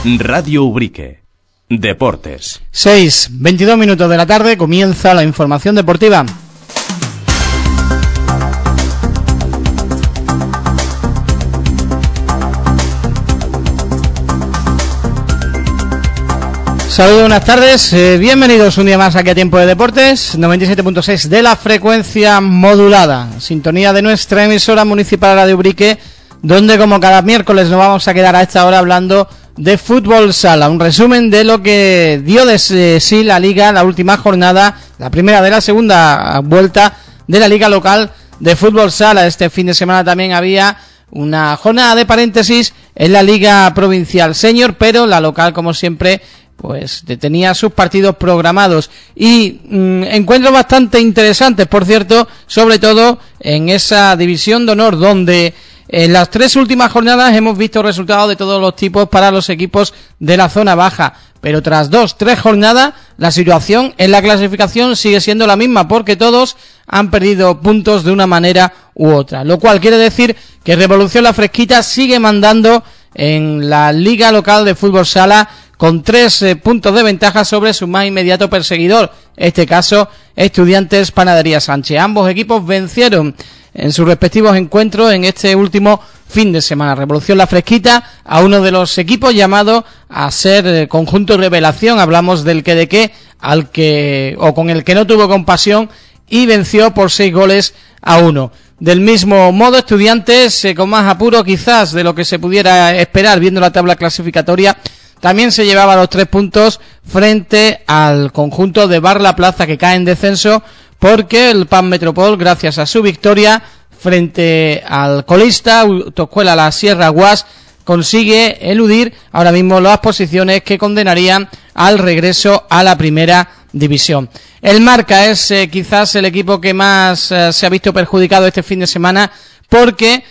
Radio Ubrique. Deportes. 6:22 minutos de la tarde, comienza la información deportiva. Saludos, buenas tardes, bienvenidos un día más aquí a Tiempo de Deportes, 97.6 de la frecuencia modulada, sintonía de nuestra emisora municipal Radio Ubrique, donde como cada miércoles nos vamos a quedar a esta hora hablando de fútbol sala, un resumen de lo que dio de sí la Liga, la última jornada, la primera de la segunda vuelta de la Liga local de fútbol sala. Este fin de semana también había una jornada de paréntesis en la Liga Provincial Senior, pero la local, como siempre, pues tenía sus partidos programados y encuentros bastante interesantes, por cierto, sobre todo en esa división de honor, donde en las tres últimas jornadas hemos visto resultados de todos los tipos para los equipos de la zona baja, pero tras 2-3 jornadas la situación en la clasificación sigue siendo la misma, porque todos han perdido puntos de una manera u otra, lo cual quiere decir que Revolución La Fresquita sigue mandando en la liga local de fútbol sala con 3 puntos de ventaja sobre su más inmediato perseguidor, en este caso Estudiantes Panadería Sánchez. Ambos equipos vencieron en sus respectivos encuentros en este último fin de semana. Revolución La Fresquita a uno de los equipos llamado a ser conjunto revelación, hablamos del que de qué, al que o con el que no tuvo compasión, y venció por 6-1. Del mismo modo, Estudiantes, con más apuro quizás de lo que se pudiera esperar viendo la tabla clasificatoria, también se llevaba los 3 puntos frente al conjunto de Bar La Plaza, que cae en descenso, porque el PAN Metropol, gracias a su victoria frente al colista Autoescuela La Sierra Guas, consigue eludir ahora mismo las posiciones que condenarían al regreso a la primera división. El Marca es quizás el equipo que más se ha visto perjudicado este fin de semana, porque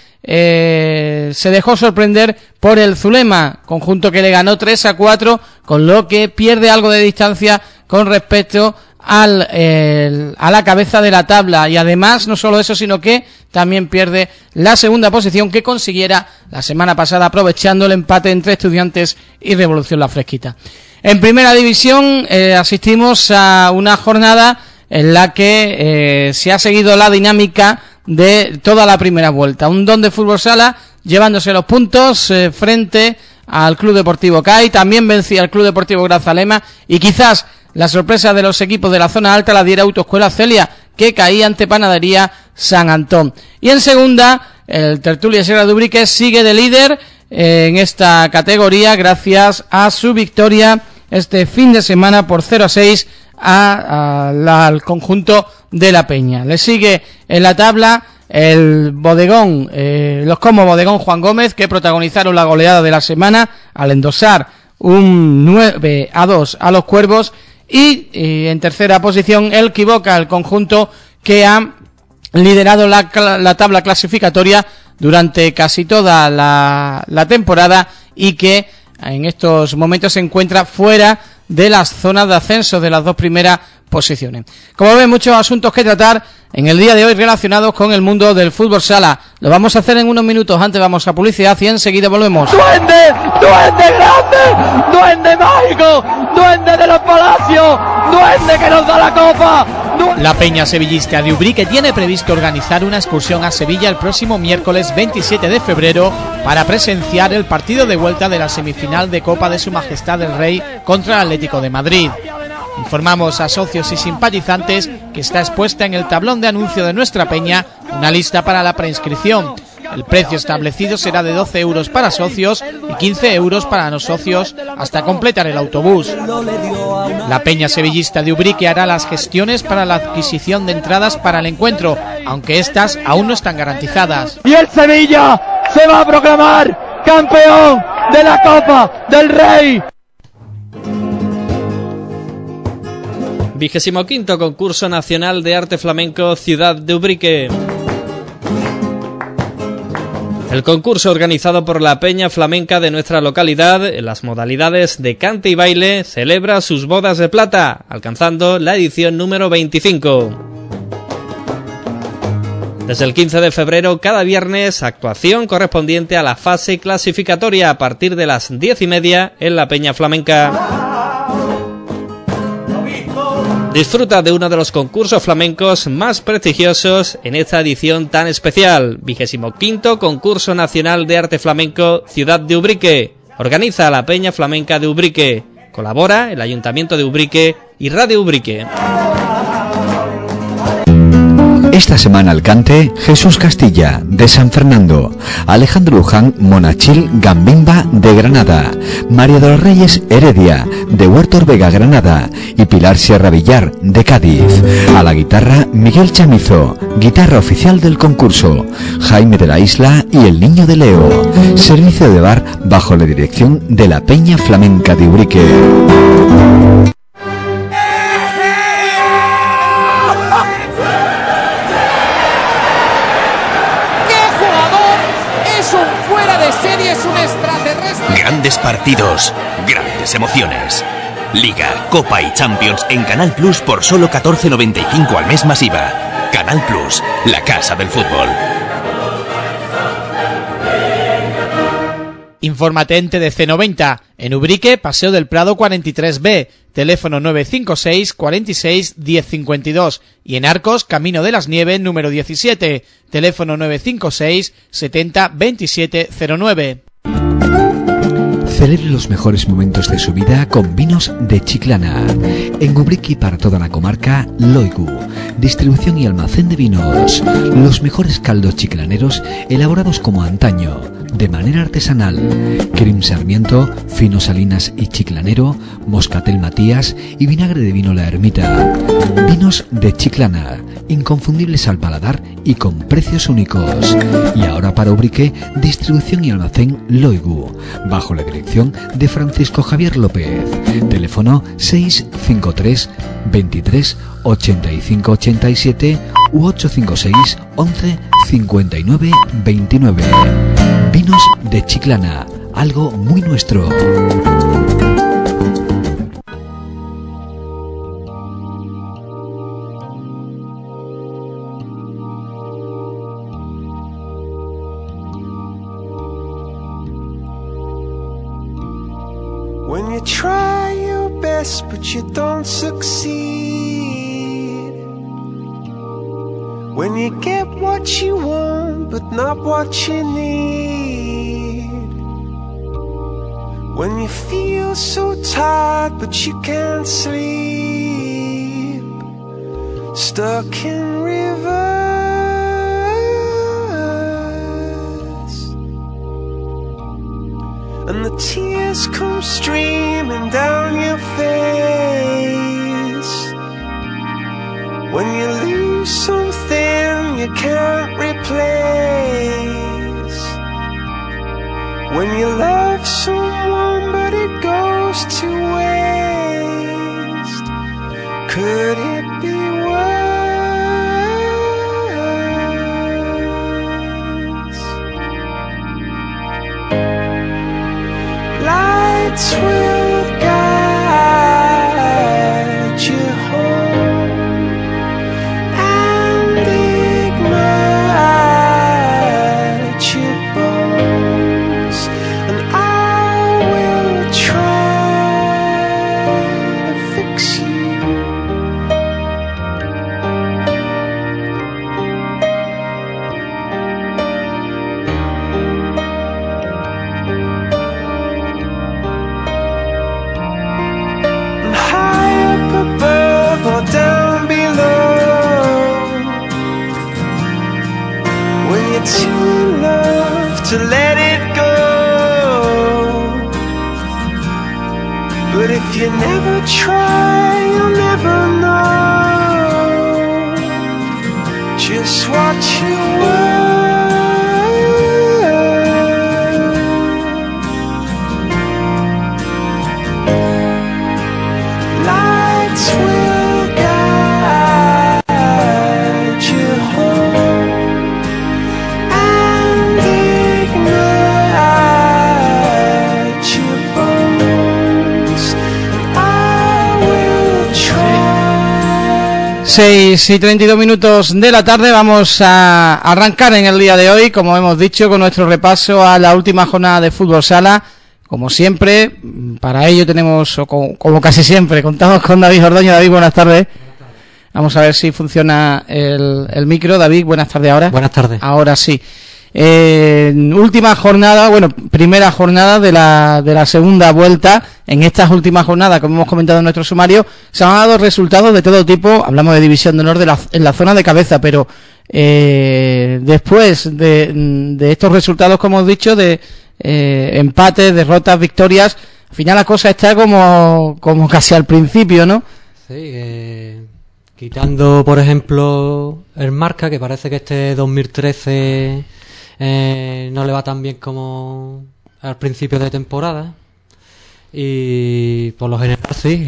se dejó sorprender por el Zulema, conjunto que le ganó 3-4, con lo que pierde algo de distancia con respecto a la cabeza de la tabla, y además no solo eso, sino que también pierde la segunda posición que consiguiera la semana pasada, aprovechando el empate entre Estudiantes y Revolución La Fresquita. En primera división asistimos a una jornada en la que se ha seguido la dinámica de toda la primera vuelta. Un Don de fútbol sala llevándose los puntos frente al Club Deportivo CAI, también vencía al Club Deportivo Grazalema, y quizás la sorpresa de los equipos de la zona alta la diera Autoescuela Celia, que caía ante Panadería San Antón. Y en segunda, el Tertulia Sierra de Ubrique sigue de líder en esta categoría gracias a su victoria este fin de semana por 0-6 al conjunto de La Peña. Le sigue en la tabla el bodegón, los Como Bodegón Juan Gómez, que protagonizaron la goleada de la semana al endosar un 9-2 a los Cuervos, y en tercera posición el Quivoca, el conjunto que ha liderado la tabla clasificatoria durante casi toda la temporada y que en estos momentos se encuentra fuera de las zonas de ascenso de las dos primeras posiciones. Como ven, muchos asuntos que tratar en el día de hoy relacionados con el mundo del fútbol sala. Lo vamos a hacer en unos minutos. Antes vamos a publicidad y enseguida volvemos. ¡Duende! ¡Duende grande! ¡Duende mágico! ¡Duende de los palacios! ¡Duende que nos da la copa! La Peña Sevillista de Ubrique tiene previsto organizar una excursión a Sevilla el próximo miércoles 27 de febrero para presenciar el partido de vuelta de la semifinal de Copa de Su Majestad el Rey contra el Atlético de Madrid. Informamos a socios y simpatizantes que está expuesta en el tablón de anuncio de nuestra peña una lista para la preinscripción. El precio establecido será de 12 euros para socios y 15 euros para no socios hasta completar el autobús. La Peña Sevillista de Ubrique hará las gestiones para la adquisición de entradas para el encuentro, aunque estas aún no están garantizadas. Y el Sevilla se va a proclamar campeón de la Copa del Rey. 25º Concurso Nacional de Arte Flamenco Ciudad de Ubrique. El concurso, organizado por la Peña Flamenca de nuestra localidad en las modalidades de cante y baile, celebra sus bodas de plata, alcanzando la edición número 25. Desde el 15 de febrero, cada viernes, actuación correspondiente a la fase clasificatoria a partir de las 10:30 en la Peña Flamenca. Disfruta de uno de los concursos flamencos más prestigiosos en esta edición tan especial, 25º Concurso Nacional de Arte Flamenco Ciudad de Ubrique. Organiza la Peña Flamenca de Ubrique. Colabora el Ayuntamiento de Ubrique y Radio Ubrique. Esta semana al cante Jesús Castilla de San Fernando, Alejandro Luján Monachil Gambimba de Granada, María de los Reyes Heredia de Huerto Orvega Granada y Pilar Sierra Villar de Cádiz. A la guitarra Miguel Chamizo, guitarra oficial del concurso, Jaime de la Isla y el Niño de Leo. Servicio de bar bajo la dirección de la Peña Flamenca de Ubrique. Grandes partidos, grandes emociones. Liga, Copa y Champions en Canal Plus por solo 14,95 al mes más IVA. Canal Plus, la casa del fútbol. Infórmate en TDC90, en Ubrique, Paseo del Prado 43B, teléfono 956 46 1052 y en Arcos, Camino de las Nieves número 17, teléfono 956 70 2709. Celebre los mejores momentos de su vida con vinos de Chiclana. En Ubrique y para toda la comarca, Loigu. Distribución y almacén de vinos. Los mejores caldos chiclaneros elaborados como antaño, de manera artesanal. Crim Sarmiento, Fino Salinas y Chiclanero, Moscatel Matías y vinagre de vino La Ermita. Vinos de Chiclana, inconfundibles al paladar y con precios únicos. Y ahora para Ubrique, distribución y almacén Loigu, bajo la dirección de Francisco Javier López. Teléfono 653 23 85 87 u 856 11 59 29. Vinos de Chiclana, algo muy nuestro. When you try your best but you don't succeed, when you get what you want but not what you need, when you feel so tired but you can't sleep, stuck in reverse, and the tears come streaming down your face, when you lose something you can't replace, when you love someone but it goes to waste, could it be worse? Lights will guide you home and ignite your bones, and I will try to fix you. Or down below, when you're too in love to let it go, but if you never try you'll never know just what you were. Lights will 6:32 de la tarde. Vamos a arrancar en el día de hoy, como hemos dicho, con nuestro repaso a la última jornada de fútbol sala. Como siempre, para ello tenemos, como casi siempre, contamos con David Ordoño. David, buenas tardes. Vamos a ver si funciona el micro. David, buenas tardes ahora. Buenas tardes. Ahora sí. Última jornada, primera jornada de la segunda vuelta. En estas últimas jornadas, como hemos comentado en nuestro sumario, se han dado resultados de todo tipo. Hablamos de División de Honor en la zona de cabeza, pero después de estos resultados, como hemos dicho, de empates, derrotas, victorias, al final la cosa está como casi al principio, ¿no? Sí, quitando, por ejemplo, el Marca, que parece que este 2013 no le va tan bien como al principio de temporada, y por lo general sí,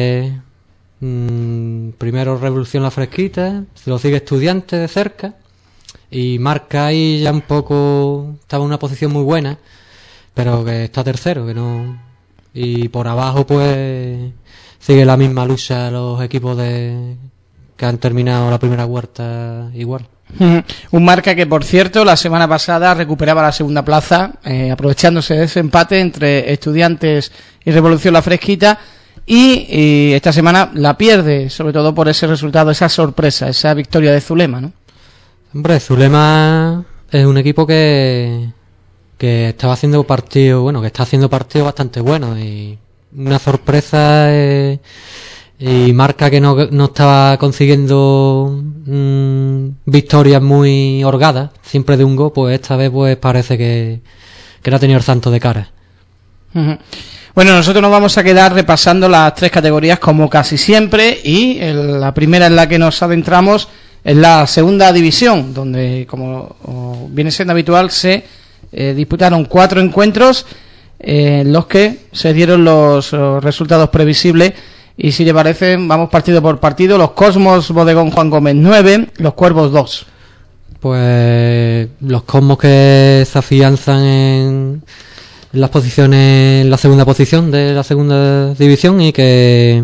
primero Revolución La Fresquita, se lo sigue Estudiantes de cerca, y Marca ahí ya un poco estaba en una posición muy buena, pero que está tercero, que no, y por abajo pues sigue la misma lucha los equipos que han terminado la primera vuelta igual. Un Marca que, por cierto, la semana pasada recuperaba la segunda plaza, aprovechándose de ese empate entre Estudiantes y Revolución La Fresquita, y esta semana la pierde, sobre todo por ese resultado, esa sorpresa, esa victoria de Zulema, ¿no? Hombre, Zulema es un equipo que estaba haciendo partidos, que está haciendo partidos bastante buenos, y una sorpresa, y Marca que no estaba consiguiendo victorias muy holgadas, siempre de un gol, pues esta vez pues parece que no ha tenido el santo de cara. Bueno, nosotros nos vamos a quedar repasando las tres categorías como casi siempre, y la primera en la que nos adentramos es la segunda división, donde, como viene siendo habitual, se disputaron 4 encuentros en los que se dieron los resultados previsibles. Y si le parece, vamos partido por partido. Los Cosmos Bodegón Juan Gómez 9, los Cuervos 2. Pues los Cosmos que se afianzan en las posiciones, en la segunda posición de la segunda división, y que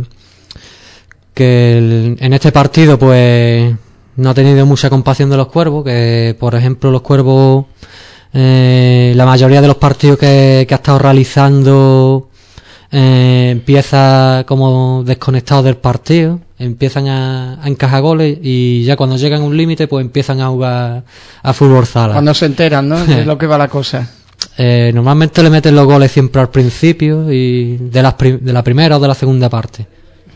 en este partido pues no ha tenido mucha compasión de los Cuervos, que por ejemplo los Cuervos, la mayoría de los partidos que ha estado realizando, empieza como desconectado del partido, empiezan a encajar goles, y ya cuando llegan a un límite pues empiezan a jugar a fútbol sala. Cuando se enteran, ¿no?, de lo que va la cosa. Normalmente le meten los goles siempre al principio, y de la primera o de la segunda parte.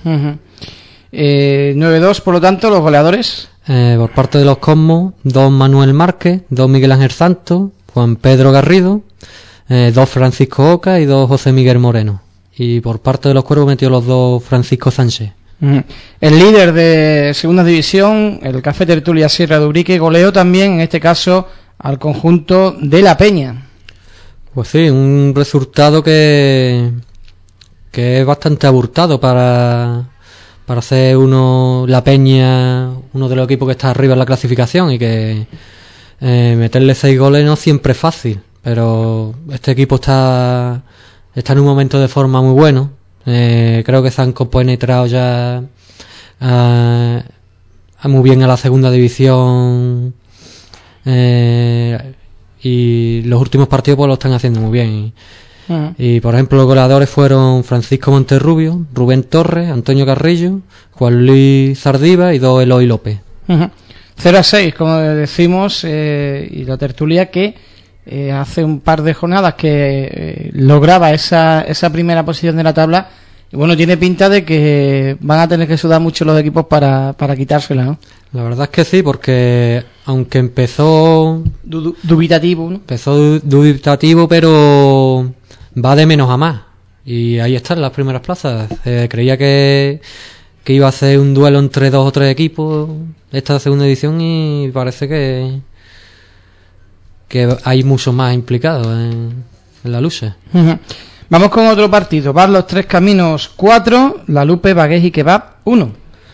9-2, por lo tanto, los goleadores. Por parte de los Cosmos, 2 Manuel Márquez, 2 Miguel Ángel Santos, Juan Pedro Garrido, 2 Francisco Oca y 2 José Miguel Moreno. Y por parte de los Cuervos metió los 2 Francisco Sánchez. El líder de segunda división, el Café Tertulia Sierra de Ubrique, goleó también, en este caso, al conjunto de La Peña. Pues sí, un resultado que es bastante abultado para ser La Peña, uno de los equipos que está arriba en la clasificación, y que meterle 6 goles no siempre es fácil, pero este equipo está en un momento de forma muy bueno. Creo que se han compenetrado ya muy bien a la segunda división, y los últimos partidos pues lo están haciendo muy bien. Y por ejemplo los goleadores fueron Francisco Monterrubio, Rubén Torres, Antonio Carrillo, Juan Luis Zardiva y 2 Eloy López. 0-6, como decimos, y la tertulia que hace un par de jornadas que lograba esa primera posición de la tabla, y bueno, tiene pinta de que van a tener que sudar mucho los equipos para quitársela, ¿no? La verdad es que sí, porque aunque empezó dubitativo, ¿no? Empezó dubitativo, pero va de menos a más, y ahí están las primeras plazas. Creía que iba a ser un duelo entre 2 o 3 equipos esta segunda edición, y parece que hay muchos más implicados en la lucha. Vamos con otro partido. Van los Tres Caminos 4, La Lupe, Bagués y Kebab 1.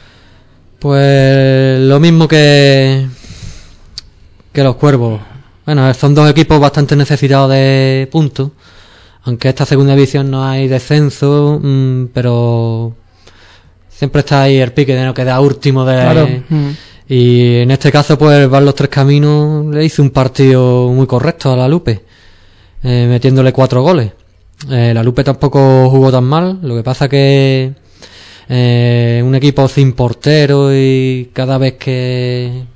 Pues lo mismo que los Cuervos. Bueno, son 2 equipos bastante necesitados de puntos, aunque esta segunda división no hay descenso, pero siempre está ahí el pique de no quedar último de... Claro. Y en este caso, pues el Bar Los Tres Caminos le hizo un partido muy correcto a la Lupe, metiéndole 4 goles. La Lupe tampoco jugó tan mal, lo que pasa que un equipo sin portero y cada vez que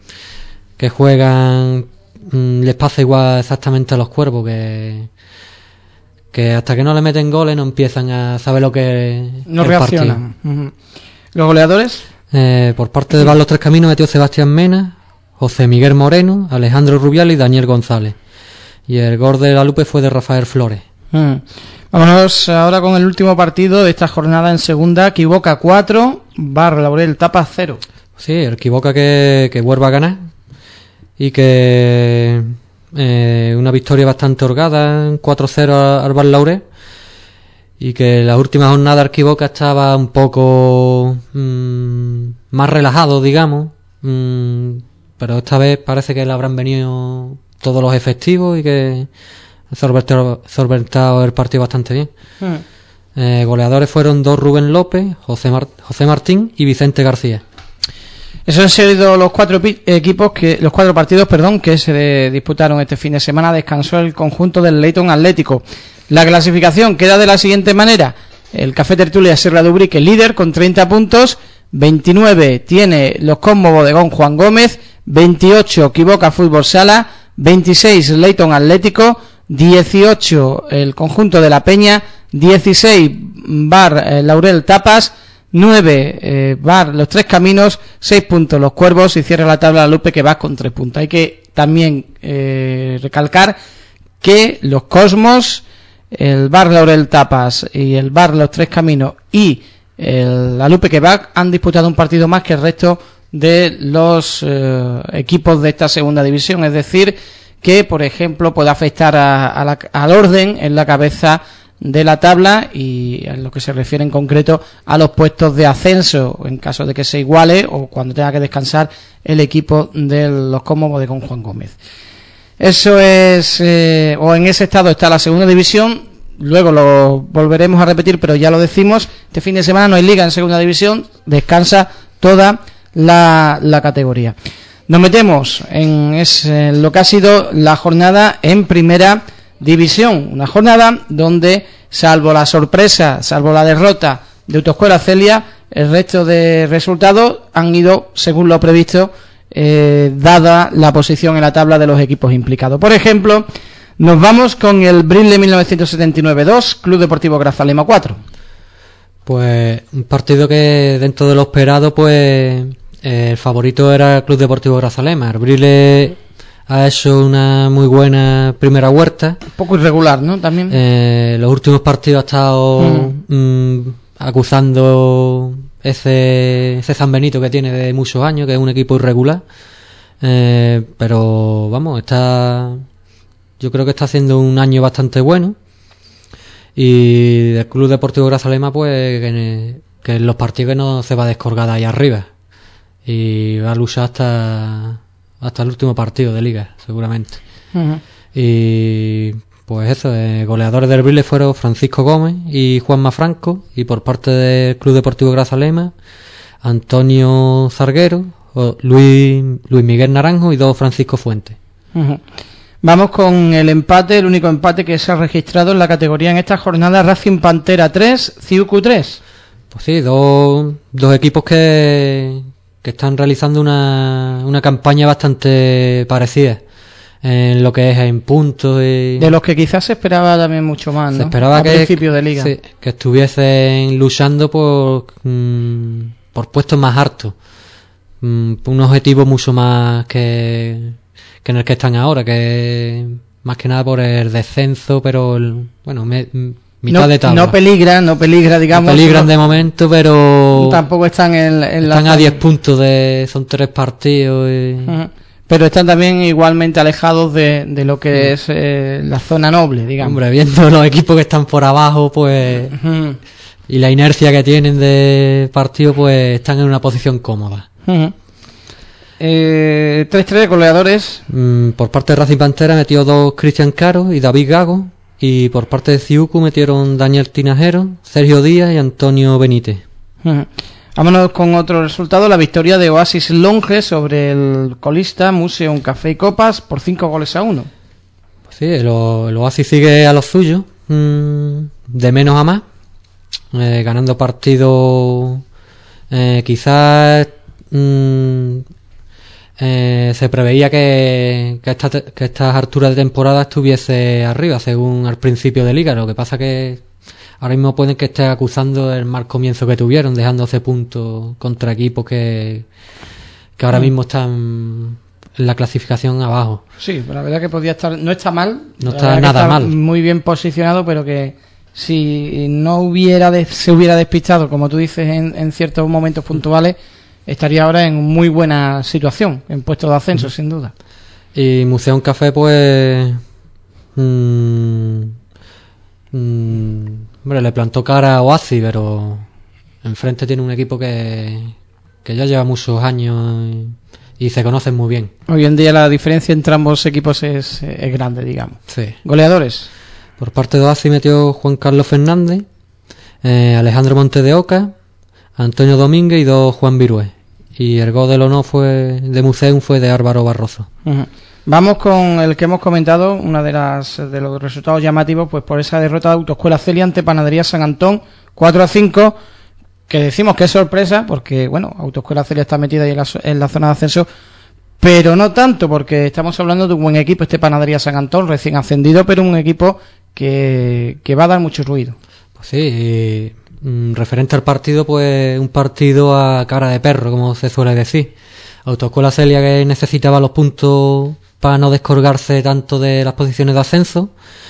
juegan les pasa igual exactamente a los Cuervos, que hasta que no le meten goles no empiezan a saber lo que No el reaccionan. partido. ¿Los goleadores? Por parte de Bar Los Tres Caminos metió Sebastián Mena, José Miguel Moreno, Alejandro Rubial y Daniel González. Y el gol de la Lupe fue de Rafael Flores. Vámonos ahora con el último partido de esta jornada en segunda. Equivoca 4, Bar Laurel Tapas 0. Sí, el Equivoca que vuelva a ganar y que una victoria bastante holgada, 4-0 al Bar Laurel, y que la última jornada el Equivoca estaba un poco más relajado, digamos, pero esta vez parece que le habrán venido todos los efectivos y que ha solventado el partido bastante bien. Goleadores fueron 2 Rubén López, José Martín y Vicente García. Esos han sido los 4 partidos que se disputaron este fin de semana. Descansó el conjunto del Leyton Atlético. La clasificación queda de la siguiente manera: el Café Tertulia Sierra de Ubrique líder con 30 puntos, 29 tiene los Cosmos Bodegón Juan Gómez, 28 Equivoca Fútbol Sala, 26 Leyton Atlético, 18 el conjunto de La Peña, 16 Bar Laurel Tapas, 9 Bar Los Tres Caminos, 6 puntos los Cuervos, y cierra la tabla la Lupe, que va con 3 puntos. Hay que también recalcar que los Cosmos, el Bar Laurel Tapas y el Bar Los Tres Caminos y la Lupe que va han disputado un partido más que el resto de los equipos de esta segunda división. Es decir, que por ejemplo puede afectar al orden en la cabeza de la tabla y en lo que se refiere en concreto a los puestos de ascenso, en caso de que se iguale o cuando tenga que descansar el equipo de los Cosmos Bodegón Juan Gómez. Eso es, o en ese estado está la segunda división. Luego lo volveremos a repetir, pero ya lo decimos, este fin de semana no hay liga en segunda división, descansa toda la categoría. Nos metemos en lo que ha sido la jornada en primera división, una jornada donde, salvo la sorpresa, salvo la derrota de Autoescuela Celia, el resto de resultados han ido según lo previsto, dada la posición en la tabla de los equipos implicados. Por ejemplo, nos vamos con el Brile 1979 2, Club Deportivo Grazalema 4. Pues un partido que dentro de lo esperado, pues el favorito era el Club Deportivo Grazalema. El Brile ha hecho una muy buena primera vuelta. Un poco irregular, ¿no? También. Los últimos partidos ha estado acusando ese San Benito que tiene de muchos años, que es un equipo irregular. Pero vamos, yo creo que está haciendo un año bastante bueno. Y del Club Deportivo Grazalema, pues que en los partidos que no se va a descolgar ahí arriba. Y va a luchar hasta el último partido de liga, seguramente. Y pues eso, goleadores del Brile fueron Francisco Gómez y Juanma Franco, y por parte del Club Deportivo Grazalema, Antonio Zarguero, Luis Miguel Naranjo y 2 Francisco Fuentes. Vamos con el empate, el único empate que se ha registrado en la categoría en esta jornada: Racing Pantera 3, Ciucu 3. Pues sí, dos equipos que están realizando una campaña bastante parecida en lo que es en puntos y... De los que quizás se esperaba también mucho más, ¿no? Se esperaba a principio de liga. Sí, que estuviesen luchando por puestos más altos, un objetivo mucho más que en el que están ahora, que más que nada por el descenso, pero mitad de tabla. No peligra, digamos. No peligran de momento, pero tampoco están están a 10 puntos son 3 partidos. Pero están también igualmente alejados de lo que es la zona noble, digamos. Hombre, viendo los equipos que están por abajo, pues y la inercia que tienen de partido, pues están en una posición cómoda. 3-3 goleadores. Por parte de Racing Pantera metió 2 Cristian Caro y David Gago, y por parte de Ciucu metieron Daniel Tinajero, Sergio Díaz y Antonio Benítez. Vámonos con otro resultado, la victoria de Oasis Longe sobre el colista Museum Café y Copas por 5-1. Sí, el Oasis sigue a lo suyo, de menos a más, ganando partidos. Quizás se preveía que estas alturas de temporada estuviese arriba, según al principio de liga. Lo que pasa que ahora mismo pueden que esté acusando el mal comienzo que tuvieron, dejándose puntos contra equipos que ahora mismo están en la clasificación abajo. Sí, pero la verdad que podía estar, no está mal, no está nada mal, muy bien posicionado, pero que si no se hubiera despistado, como tú dices, en ciertos momentos puntuales, estaría ahora en muy buena situación, en puesto de ascenso, sin duda. Y Museum Café, pues hombre, le plantó cara a Oasis, pero enfrente tiene un equipo que ya lleva muchos años y se conocen muy bien. Hoy en día la diferencia entre ambos equipos es grande, digamos. Sí. Goleadores. Por parte de Oasis metió Juan Carlos Fernández, Alejandro Montes de Oca, Antonio Domínguez y 2 Juan Virué. Y el gol del honor de Museum fue de Álvaro Barroso. Uh-huh. Vamos con el que hemos comentado, una de los resultados llamativos, pues por esa derrota de Autoescuela Celia ante Panadería San Antón, 4-5, que decimos que es sorpresa, porque bueno, Autoescuela Celia está metida ahí en la zona de ascenso, pero no tanto, porque estamos hablando de un buen equipo, este Panadería San Antón, recién ascendido, pero un equipo que va a dar mucho ruido. Pues sí, referente al partido, pues un partido a cara de perro, como se suele decir. Autoescuela Celia, que necesitaba los puntos para no descolgarse tanto de las posiciones de ascenso,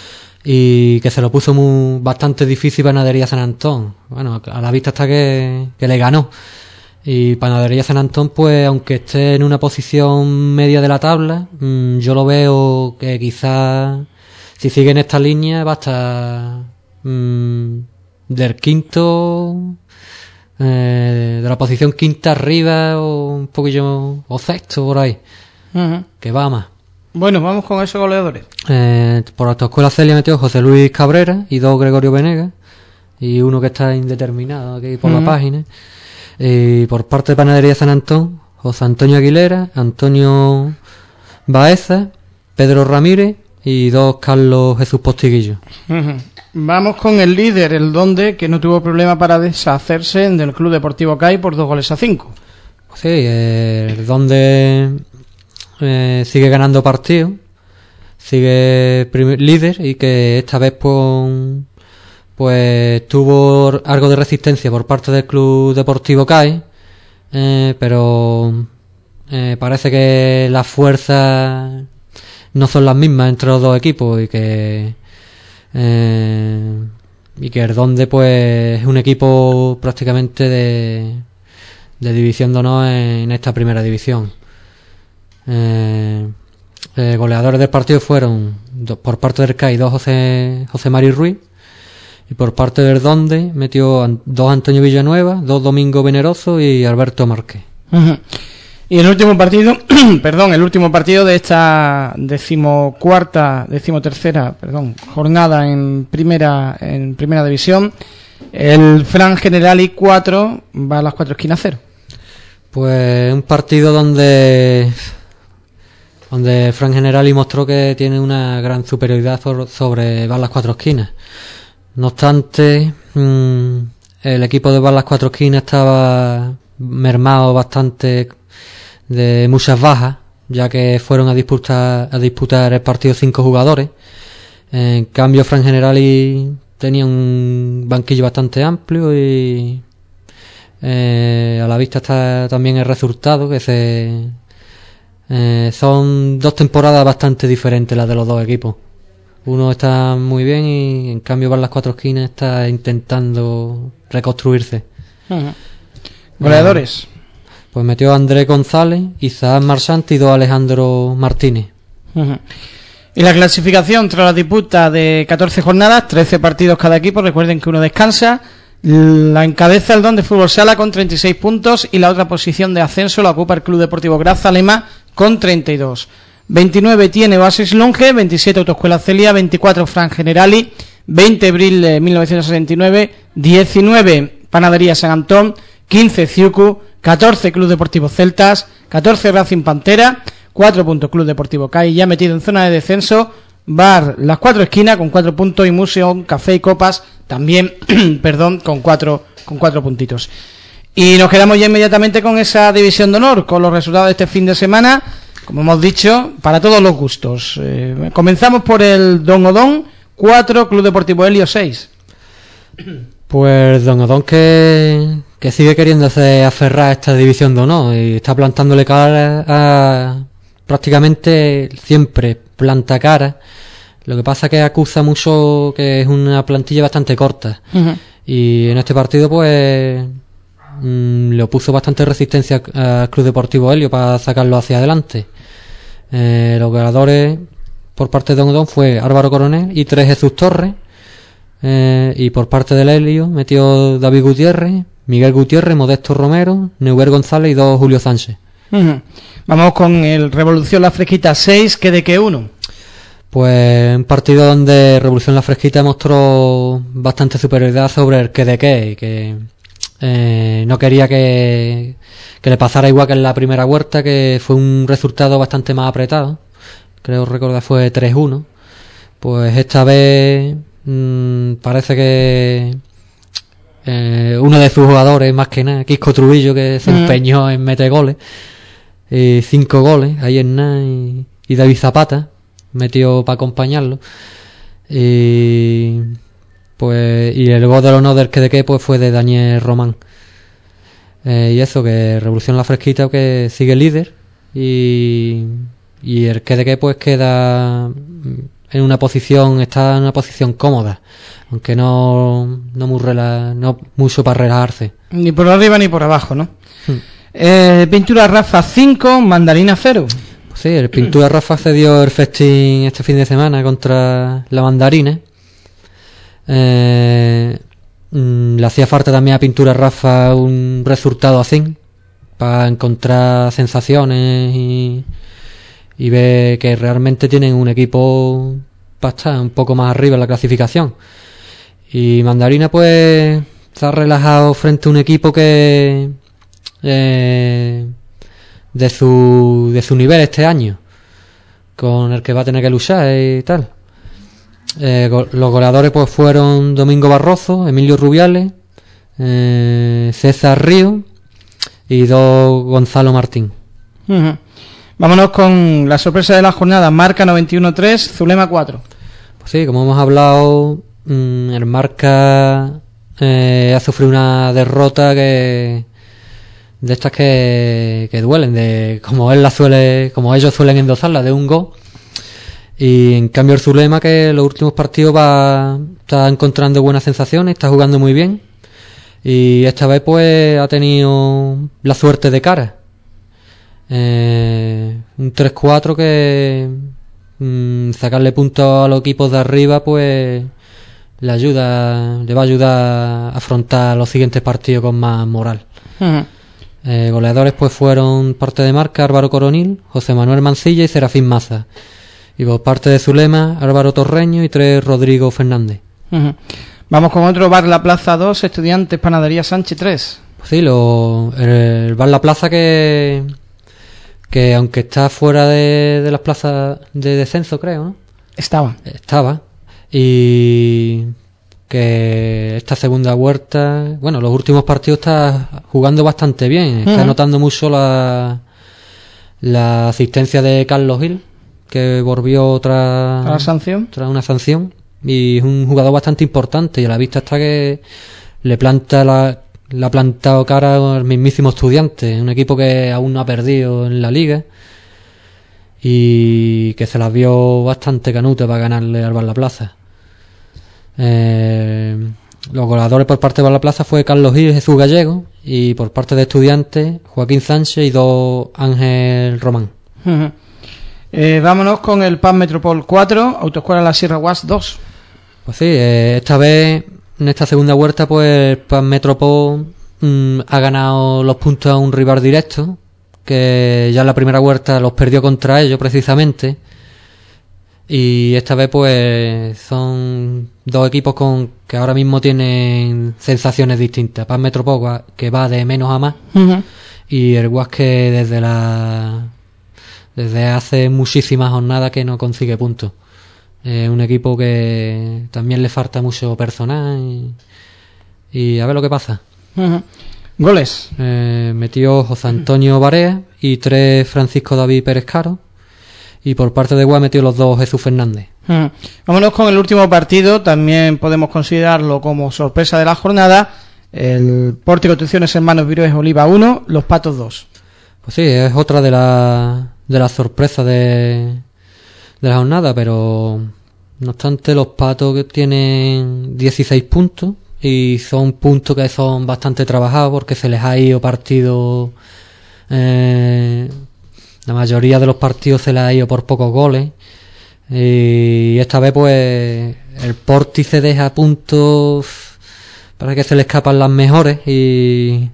y que se lo puso bastante difícil Panadería San Antón. Bueno, a la vista está que le ganó. Y Panadería San Antón, pues aunque esté en una posición media de la tabla, yo lo veo que quizás si sigue en esta línea va a estar del quinto, de la posición quinta arriba, o un poquillo, o sexto por ahí, que va más. Bueno, vamos con esos goleadores. Por Autoescuela Celia metió José Luis Cabrera y 2 Gregorio Venegas, y uno que está indeterminado aquí por la página. Y por parte de Panadería San Antón, José Antonio Aguilera, Antonio Baeza, Pedro Ramírez y 2 Carlos Jesús Postiguillo. Vamos con el líder, el Donde, que no tuvo problema para deshacerse del Club Deportivo CAI por 2-5. Sí, el Donde sigue ganando partidos, sigue líder, y que esta vez pues tuvo algo de resistencia por parte del Club Deportivo CAI, pero parece que las fuerzas no son las mismas entre los dos equipos, y que el Donde pues es un equipo prácticamente de división de honor en esta primera división. Goleadores del partido fueron por parte del CAI 2 José Mari Ruiz, y por parte del Donde metió 2 Antonio Villanueva, 2 Domingo Veneroso y Alberto Márquez. Y el último partido, el último partido de esta decimotercera jornada en primera división, el Fran Generali 4 va a las 4 esquinas 0. Pues un partido donde Fran Generali mostró que tiene una gran superioridad sobre Bar las 4 esquinas. No obstante, el equipo de Bar las 4 esquinas estaba mermado bastante de muchas bajas, ya que fueron a disputar el partido 5 jugadores. En cambio, Fran Generali tenía un banquillo bastante amplio, y a la vista está también el resultado, que son 2 temporadas bastante diferentes las de los dos equipos. Uno está muy bien, y en cambio Bar las 4 esquinas está intentando reconstruirse. Goleadores. Pues metió a Andrés González, Isaac Marsante y 2 Alejandro Martínez. Y la clasificación tras la disputa de 14 jornadas, 13 partidos cada equipo, recuerden que uno descansa. La encabeza el Donde Fútbol Sala con 36 puntos, y la otra posición de ascenso la ocupa el Club Deportivo Grazalema con 32. 29 tiene Oasis Longe, 27 Autoescuela Celia, 24 Fran Generali, 20 Abril de 1969, 19 Panadería San Antón, 15 Ciucu, 14 Club Deportivo Celtas, 14 Racing Pantera, 4 puntos Club Deportivo CAI, ya metido en zona de descenso, Bar Las Cuatro Esquinas con 4 puntos y Museum, Café y Copas también, perdón, con 4 puntitos. Y nos quedamos ya inmediatamente con esa división de honor, con los resultados de este fin de semana, como hemos dicho, para todos los gustos. Comenzamos por el Don Odón, 4, Club Deportivo Helio 6. Pues Don Odón que sigue queriéndose aferrar a esta división de honor y está plantándole cara a prácticamente siempre planta cara. Lo que pasa que acusa mucho que es una plantilla bastante corta. Uh-huh. Y en este partido pues le opuso bastante resistencia al Club Deportivo Helio para sacarlo hacia adelante. Los goleadores por parte de Don Odón fue Álvaro Coronel y 3 Jesús Torres. Y por parte del Helio metió David Gutiérrez, Miguel Gutiérrez, Modesto Romero, Neuber González y 2 Julio Sánchez. Uh-huh. Vamos con el Revolución La Fresquita 6, ¿qué de qué 1? Pues un partido donde Revolución La Fresquita mostró bastante superioridad sobre el que de qué, y que no quería que le pasara igual que en la primera vuelta, que fue un resultado bastante más apretado. Creo recordar fue 3-1. Pues esta vez parece que uno de sus jugadores, más que nada, Quisco Trubillo, que se empeñó en meter goles, 5 goles, ahí en nada, y David Zapata metió para acompañarlo, y el gol del honor del que de qué pues fue de Daniel Román. Y eso, que Revolución La Fresquita que sigue líder, y el que de qué pues queda en una posición, está en una posición cómoda, aunque no mucho para relajarse. Ni por arriba ni por abajo, ¿no? Pintura Rafa 5, Mandarina 0. Pues sí, el Pintura Rafa cedió el festín este fin de semana contra la Mandarina. Le hacía falta también a Pintura Rafa un resultado así para encontrar sensaciones y ver que realmente tienen un equipo para estar un poco más arriba en la clasificación. Y Mandarina pues se ha relajado frente a un equipo que de su nivel este año, con el que va a tener que luchar y tal. Los goleadores pues fueron Domingo Barroso, Emilio Rubiales, César Río y 2 Gonzalo Martín. Uh-huh. Vámonos con la sorpresa de la jornada. Marca 91-3, Zulema 4. Pues sí, como hemos hablado, el Marca ha sufrido una derrota de estas que duelen, como ellos suelen endosarla, de un gol. Y en cambio el Zulema, que en los últimos partidos está encontrando buenas sensaciones, está jugando muy bien, y esta vez pues ha tenido la suerte de cara. Un 3-4 que sacarle puntos a los equipos de arriba pues le va a ayudar a afrontar los siguientes partidos con más moral. Uh-huh. Goleadores pues fueron parte de Marca Álvaro Coronil, José Manuel Mancilla y Serafín Maza, y por parte de Zulema Álvaro Torreño y 3 Rodrigo Fernández. Uh-huh. Vamos con otro Bar La Plaza 2, Estudiantes Panadería Sánchez 3. Pues sí, el Bar La Plaza que aunque está fuera de las plazas de descenso, creo, ¿no? Estaba. Y que esta segunda vuelta, bueno, los últimos partidos está jugando bastante bien. Está notando mucho la asistencia de Carlos Gil, que volvió tras una sanción, y es un jugador bastante importante, y a la vista está que le ha plantado cara al mismísimo Estudiante, un equipo que aún no ha perdido en la liga y que se las vio bastante canuta para ganarle al Bar La Plaza. Los goleadores por parte de Bar La Plaza fue Carlos Gil y Jesús Gallego, y por parte de Estudiantes Joaquín Sánchez y 2 Ángel Román. Uh-huh. Vámonos con el PAN Metropol 4, Autoescuela La Sierra UAS 2. Pues sí, esta vez en esta segunda vuelta pues PAN Metropol ha ganado los puntos a un rival directo, que ya en la primera vuelta los perdió contra ellos precisamente, Y esta vez pues son dos equipos que ahora mismo tienen sensaciones distintas. Paz Metropol, que va de menos a más, y el Huasque desde hace muchísimas jornadas que no consigue puntos. Un equipo que también le falta mucho personal y a ver lo que pasa. Goles. Metió José Antonio Barea y 3 Francisco David Pérez Caro. Y por parte de Guá metió los 2 Jesús Fernández. Vámonos con el último partido. También podemos considerarlo como sorpresa de la jornada. El Pórtico Tuiciones Hermanos Virués Oliva 1, Los Patos 2. Pues sí, es otra de las sorpresas de la jornada, pero no obstante los Patos que tienen 16 puntos y son puntos que son bastante trabajados porque se les ha ido partido. La mayoría de los partidos se les ha ido por pocos goles y esta vez pues el Porti se deja puntos para que se le escapan las mejores y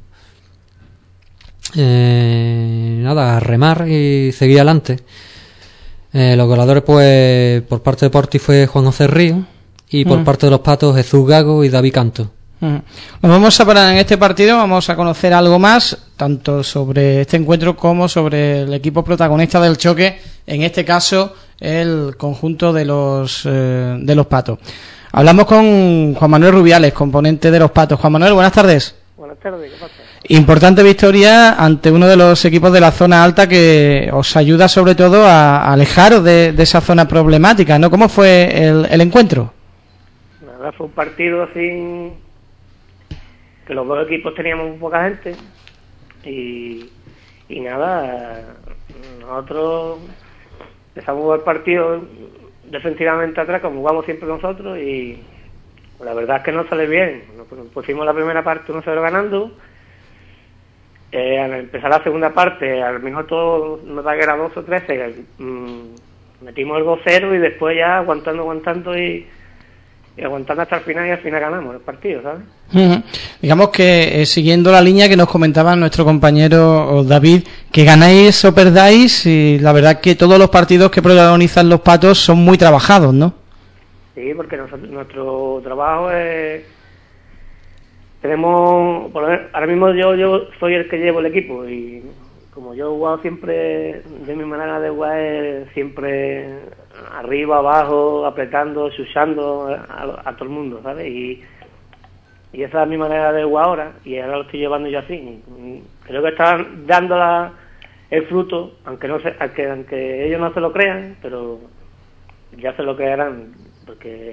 nada, a remar y seguir adelante. Los goleadores pues por parte de Porti fue Juan José Río y por parte de los Patos Jesús Gago y David Canto. Nos vamos a parar en este partido, vamos a conocer algo más, tanto sobre este encuentro como sobre el equipo protagonista del choque, en este caso el conjunto de los Patos. Hablamos con Juan Manuel Rubiales, componente de los Patos. Juan Manuel, buenas tardes. Buenas tardes, ¿qué pasa? Importante victoria ante uno de los equipos de la zona alta que os ayuda sobre todo a alejaros de esa zona problemática, ¿no? ¿Cómo fue el encuentro? Nada, fue un partido así que los dos equipos teníamos poca gente y nada, nosotros empezamos a jugar el partido defensivamente atrás como jugamos siempre nosotros y la verdad es que no sale bien. Nos pusimos la primera parte 1-0 ganando, al empezar la segunda parte al minuto no da que era 12 o 13 metimos el 2-0 y después ya aguantando y aguantando hasta el final y al final ganamos el partido, ¿sabes? Digamos que siguiendo la línea que nos comentaba nuestro compañero David, que ganáis o perdáis y la verdad que todos los partidos que protagonizan los Patos son muy trabajados, ¿no? Sí, porque nuestro trabajo es... Tenemos... Ahora mismo yo soy el que llevo el equipo y como yo he jugado siempre, de mi manera de jugar es siempre arriba, abajo, apretando, chuchando a todo el mundo, ¿sabes? Y esa es mi manera de jugar ahora y ahora lo estoy llevando yo así. Creo que están dando el fruto, aunque ellos no se lo crean, pero ya se lo creerán, porque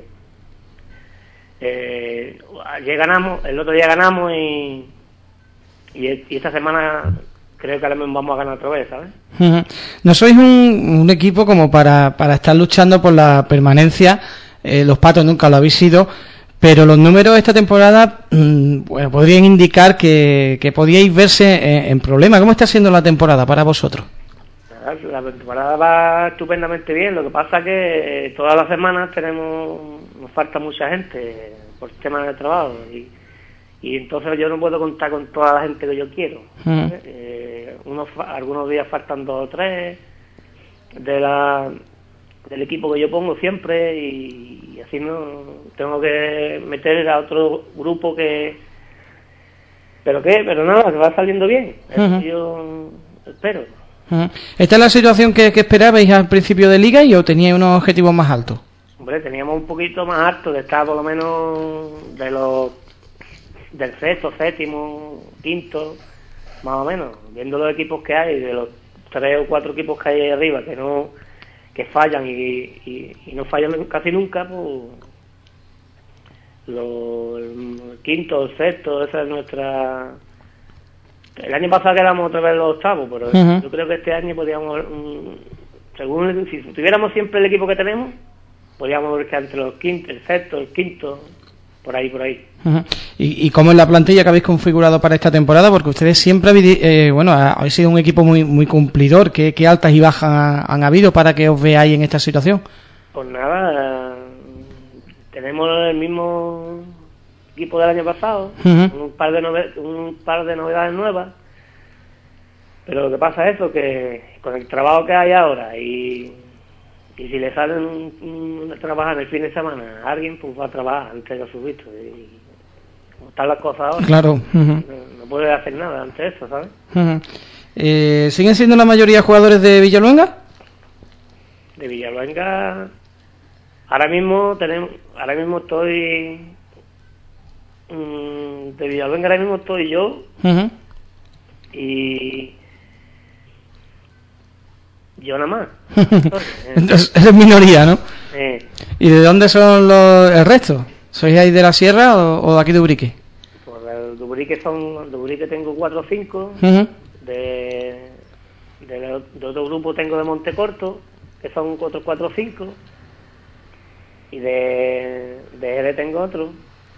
ayer ganamos, el otro día ganamos y esta semana creo que ahora mismo vamos a ganar otra vez, ¿sabes? No sois un equipo como para estar luchando por la permanencia. Los Patos nunca lo habéis sido, pero los números de esta temporada bueno, podrían indicar que podíais verse en problemas. ¿Cómo está siendo la temporada para vosotros? La temporada va estupendamente bien, lo que pasa que todas las semanas nos falta mucha gente por temas de trabajo y entonces yo no puedo contar con toda la gente que yo quiero. Algunos días faltan 2 o 3 del equipo que yo pongo siempre y así no tengo que meter a otro grupo pero nada, que va saliendo bien. Eso yo espero. ¿Esta es la situación que esperabais al principio de liga y o teníais unos objetivos más altos? Hombre, teníamos un poquito más alto, de estar por lo menos del sexto, séptimo, quinto, más o menos, viendo los equipos que hay, de los 3 o 4 equipos que hay ahí arriba que fallan y no fallan casi nunca, pues el quinto, el sexto, esa es nuestra... El año pasado quedamos otra vez los octavos, pero yo creo que este año podríamos, si tuviéramos siempre el equipo que tenemos, podríamos ver que entre los quintos, el sexto, el quinto, por ahí. ¿Y cómo es la plantilla que habéis configurado para esta temporada? Porque ustedes siempre habéis sido un equipo muy muy cumplidor. ¿Qué altas y bajas han habido para que os veáis en esta situación? Pues nada, tenemos el mismo equipo del año pasado, un par de novedades nuevas, pero lo que pasa es eso, que con el trabajo que hay ahora y Y si le salen trabajar el fin de semana a alguien, pues va a trabajar antes de subirlo. Y como están las cosas ahora, claro. no puede hacer nada ante eso, ¿sabes? ¿Siguen siendo la mayoría jugadores de Villaluenga? De Villaluenga, ahora mismo estoy... de Villaluenga ahora mismo estoy yo, y... yo nada más. Entonces, eres minoría, ¿no? ¿Y de dónde son el resto? ¿Sois ahí de la sierra o de aquí de Ubrique? Pues de Ubrique tengo 4 o 5. De otro grupo tengo de Montecorto, que son otros 4 o 5. Y de Ere tengo otro.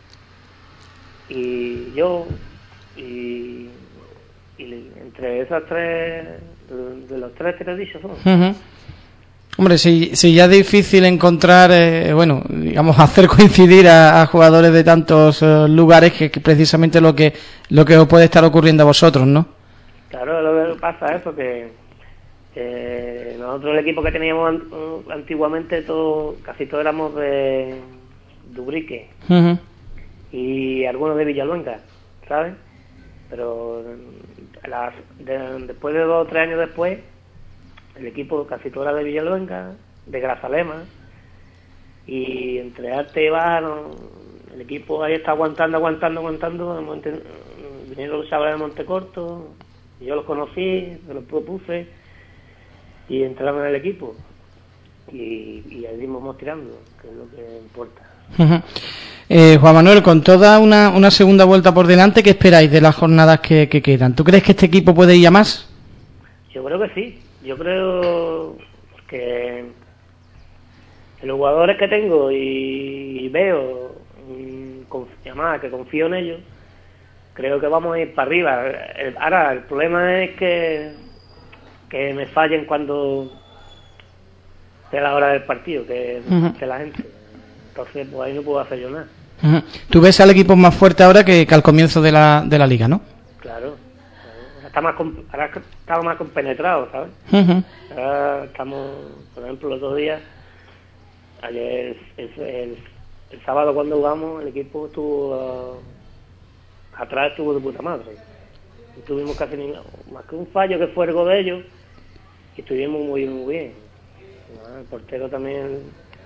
Y yo, y entre esas tres, de los tres que te he dicho son. Hombre, si ya es difícil encontrar, digamos, hacer coincidir a jugadores de tantos lugares, que precisamente lo que os puede estar ocurriendo a vosotros, ¿no? Claro, lo que pasa es eso, que nosotros el equipo que teníamos antiguamente, casi todos éramos de Ubrique y algunos de Villaluenga, ¿sabes? Pero después de 2 o 3 años después, el equipo casi todo era de Villaluenga, de Grazalema, y entre arte y baja, el equipo ahí está aguantando, vinieron los chavales de Montecorto, y yo los conocí, me los propuse, y entraron en el equipo, y ahí vamos tirando, que es lo que importa. Juan Manuel, con toda una segunda vuelta por delante, ¿qué esperáis de las jornadas que quedan? ¿Tú crees que este equipo puede ir a más? Yo creo que sí. Yo creo que los jugadores que tengo y veo, además que confío en ellos, creo que vamos a ir para arriba. Ahora, el problema es que me fallen cuando sea la hora del partido, que la gente. Entonces, pues ahí no puedo hacer yo nada. ¿Tú ves al equipo más fuerte ahora que al comienzo de la liga, no? Claro. Ahora estamos más compenetrados, ¿sabes? Ahora estamos, por ejemplo, los 2 días, ayer, el sábado cuando jugamos, el equipo estuvo atrás, estuvo de puta madre. No tuvimos casi más que un fallo que fue el gol de ellos, y estuvimos muy bien. El portero también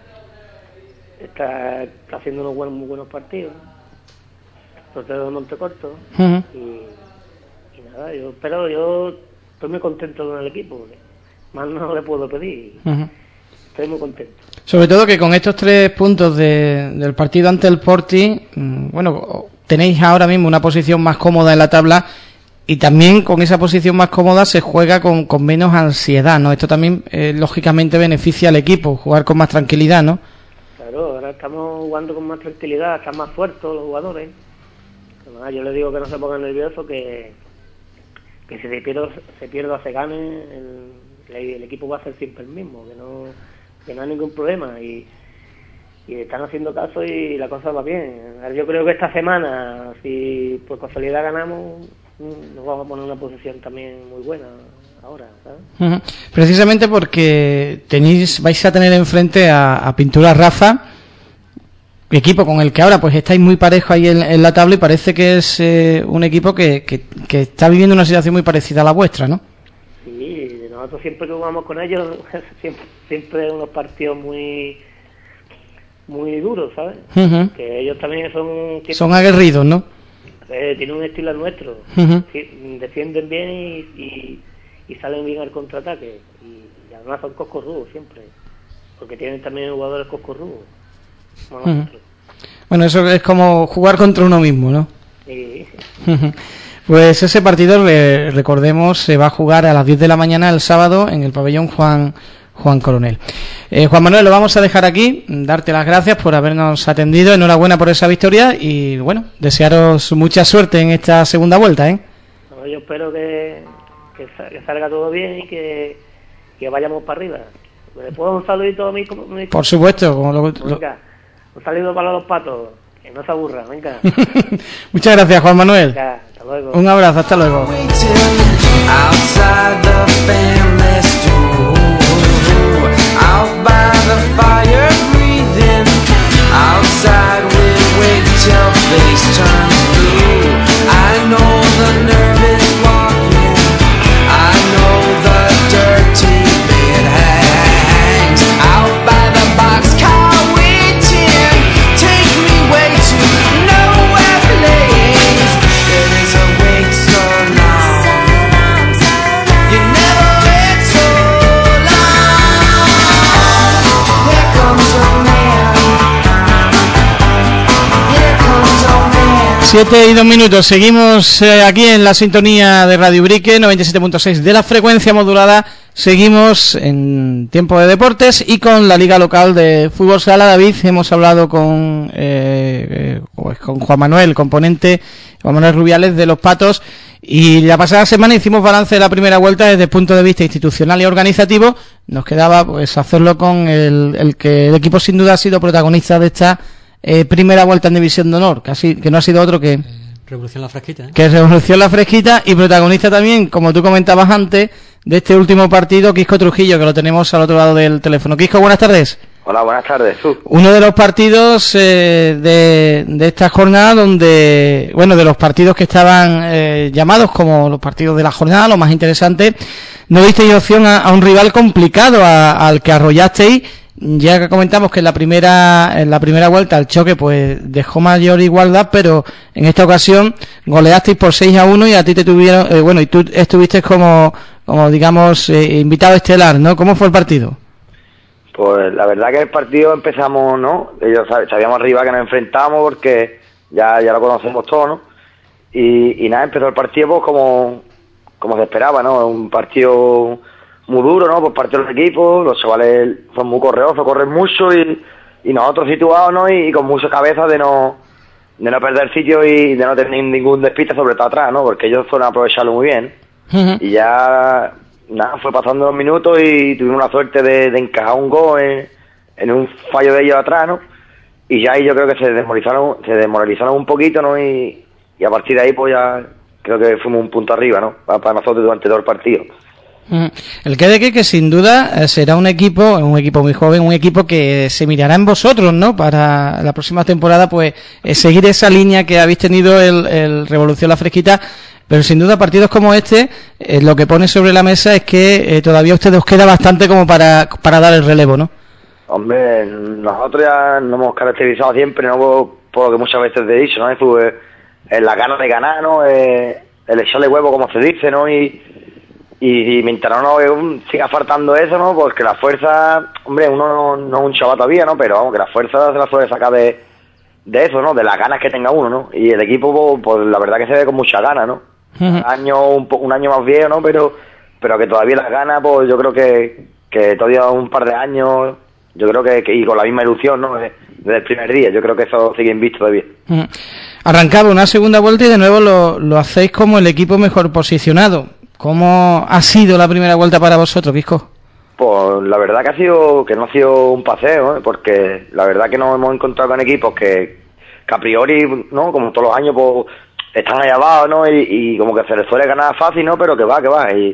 está haciendo muy buenos partidos. El portero de Montecorto. Yo estoy muy contento con el equipo, porque más no le puedo pedir. Estoy muy contento. Sobre todo que con estos 3 puntos del partido ante el Sporting, tenéis ahora mismo una posición más cómoda en la tabla, y también con esa posición más cómoda se juega con menos ansiedad, ¿no? Esto también lógicamente beneficia al equipo, jugar con más tranquilidad, ¿no? Claro, ahora estamos jugando con más tranquilidad, están más fuertes los jugadores. Además, yo les digo que no se pongan nerviosos, que si se pierde o se gane, el equipo va a ser siempre el mismo, que no hay ningún problema, y están haciendo caso y la cosa va bien. Yo creo que esta semana, si por casualidad ganamos, nos vamos a poner en una posición también muy buena ahora, ¿sabes? Precisamente porque vais a tener enfrente a Pintura Rafa, equipo con el que ahora pues estáis muy parejo ahí en la tabla, y parece que es un equipo que está viviendo una situación muy parecida a la vuestra, ¿no? Sí, nosotros siempre que jugamos con ellos, siempre unos partidos muy duros, ¿sabes? Que ellos también son aguerridos, ¿no? Tienen un estilo nuestro, defienden bien y salen bien al contraataque, y además son coscorrudos siempre, porque tienen también jugadores coscorrudos. Bueno, eso es como jugar contra uno mismo, ¿no? Sí. Pues ese partido, recordemos, se va a jugar a las 10 de la mañana el sábado en el pabellón Juan Coronel. Juan Manuel, lo vamos a dejar aquí, darte las gracias por habernos atendido, enhorabuena por esa victoria, y bueno, desearos mucha suerte en esta segunda vuelta, ¿eh? Bueno, yo espero que salga todo bien y que vayamos para arriba. ¿Me puedo un saludito a mi Por supuesto, Venga, un saludo para los patos, que no se aburran, venga. Muchas gracias, Juan Manuel. Venga, hasta luego. Un abrazo, hasta luego. Outside the family store, out by face turns blue. I know the nervous walking, I know the dirty bed hangs out by the boxcar waiting. Take me way to nowhere place. There is a wait so long, you never wait so long. Here comes a man, here comes a man. 7:02, seguimos aquí en la sintonía de Radio Ubrique, 97.6 de la frecuencia modulada. Seguimos en tiempo de deportes y con la liga local de fútbol sala. David, hemos hablado con Juan Manuel, componente, Juan Manuel Rubiales de Los Patos, y la pasada semana hicimos balance de la primera vuelta desde el punto de vista institucional y organizativo. Nos quedaba pues hacerlo con el equipo sin duda ha sido protagonista de esta primera vuelta en División de Honor, que no ha sido otro que Revolución La Fresquita, ¿eh? Que Revolución La Fresquita, y protagonista también, como tú comentabas antes, de este último partido, Quisco Trujillo, que lo tenemos al otro lado del teléfono. Quisco, buenas tardes. Hola, buenas tardes. Uno de los partidos de esta jornada donde, bueno, de los partidos que estaban llamados como los partidos de la jornada, lo más interesante, no disteis opción a un rival complicado al que arrollasteis. Ya que comentamos que en la primera vuelta el choque pues dejó mayor igualdad, pero en esta ocasión goleasteis por 6-1 y a ti te tuvieron, y tú estuviste como digamos invitado estelar, ¿no? ¿Cómo fue el partido? Pues la verdad que el partido empezamos, ¿no? Ellos sabíamos arriba que nos enfrentábamos porque ya lo conocemos todos, ¿no? Y nada, empezó el partido pues como se esperaba, ¿no? Un partido muy duro, ¿no? Por parte de los equipos, los chavales son muy correosos, corren mucho y nosotros situados, ¿no? Y con mucha cabeza de no perder sitio y de no tener ningún despiste, sobre todo atrás, ¿no? Porque ellos suelen aprovecharlo muy bien. Uh-huh. Y ya, nada, fue pasando los minutos y tuvimos la suerte de encajar un gol en un fallo de ellos atrás, ¿no? Y ya ahí yo creo que se desmoralizaron un poquito, ¿no? Y a partir de ahí, pues ya creo que fuimos un punto arriba, ¿no? Para nosotros durante todo el partido. El que sin duda será un equipo muy joven, un equipo que se mirará en vosotros, ¿no? Para la próxima temporada, pues seguir esa línea que habéis tenido el Revolución La Fresquita, pero sin duda partidos como este, lo que pone sobre la mesa es que todavía a ustedes os queda bastante como para dar el relevo, ¿no? Hombre, nosotros ya nos hemos caracterizado siempre, ¿no? Por lo que muchas veces te he dicho, ¿no? Es la gana de ganar, ¿no? El echarle huevo, como se dice, ¿no? Y mientras no siga faltando eso, ¿no? Porque la fuerza, hombre, uno no es un chaval todavía, ¿no? Pero vamos, que la fuerza se la suele sacar de eso, ¿no? De las ganas que tenga uno, ¿no? Y el equipo, pues la verdad que se ve con mucha gana, ¿no? Uh-huh. Un año más viejo, ¿no? Pero que todavía las ganas, pues yo creo que todavía un par de años, yo creo que y con la misma ilusión, ¿no? Desde el primer día, yo creo que eso sigue invisto todavía. Uh-huh. Arrancaba una segunda vuelta y de nuevo lo hacéis como el equipo mejor posicionado. ¿Cómo ha sido la primera vuelta para vosotros, Quisco? Pues la verdad que no ha sido un paseo, ¿eh? Porque la verdad que nos hemos encontrado con equipos que a priori, ¿no? Como todos los años, pues están allá abajo, ¿no? Y como que se les suele ganar fácil, ¿no? Pero que va.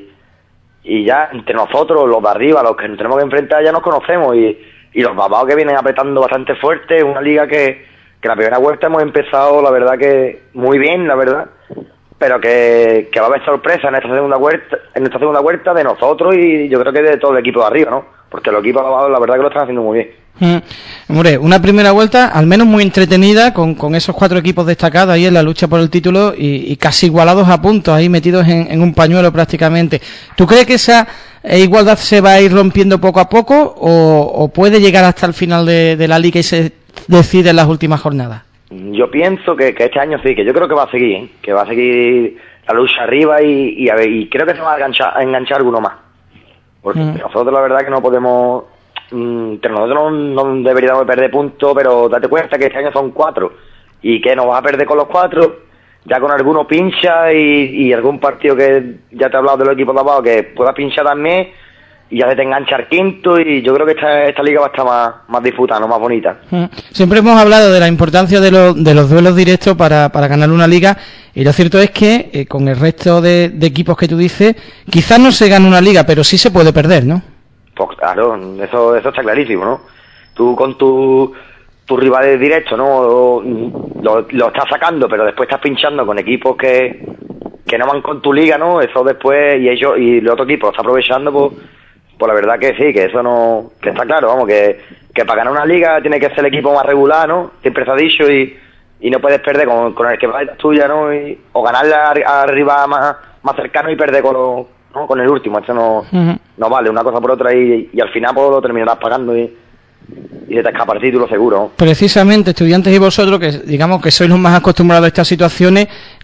Y ya entre nosotros, los de arriba, los que nos tenemos que enfrentar, ya nos conocemos. Y los babados que vienen apretando bastante fuerte, una liga que la primera vuelta hemos empezado, la verdad que muy bien, la verdad. Pero que va a haber sorpresa en esta segunda vuelta de nosotros y yo creo que de todo el equipo de arriba, ¿no? Porque los equipos de abajo la verdad que lo están haciendo muy bien. Hombre, una primera vuelta al menos muy entretenida con esos 4 equipos destacados ahí en la lucha por el título y casi igualados a puntos, ahí metidos en un pañuelo prácticamente. ¿Tú crees que esa igualdad se va a ir rompiendo poco a poco o puede llegar hasta el final de la liga y se decide en las últimas jornadas? Yo pienso que este año sí, que yo creo que va a seguir, ¿eh? Que va a seguir la lucha arriba y creo que se va a enganchar alguno más. Porque nosotros la verdad que no podemos, entre nosotros no deberíamos perder puntos, pero date cuenta que este año son 4 y que nos vas a perder con los 4, ya con alguno pincha y algún partido que ya te he hablado de los equipos de abajo que pueda pinchar también y ya se te engancha el quinto y yo creo que esta liga va a estar más disputada, más bonita. Siempre hemos hablado de la importancia de los duelos directos para ganar una liga y lo cierto es que con el resto de equipos que tú dices, quizás no se gane una liga, pero sí se puede perder, ¿no? Pues claro, eso está clarísimo, ¿no? Tú con tu tus rivales directos, ¿no? Lo estás sacando, pero después estás pinchando con equipos que no van con tu liga, ¿no? Eso después, y el otro equipo lo está aprovechando, pues la verdad que sí, que eso no, que está claro, vamos, que para ganar una liga tiene que ser el equipo más regular, ¿no? Siempre se ha dicho, y no puedes perder con el que va de tuya, ¿no? O ganarle arriba más cercano y perder con el último. Eso no vale, una cosa por otra, y al final pues lo terminarás pagando y se te escapa el título seguro. Precisamente, Estudiantes y vosotros, que digamos que sois los más acostumbrados a estas situaciones,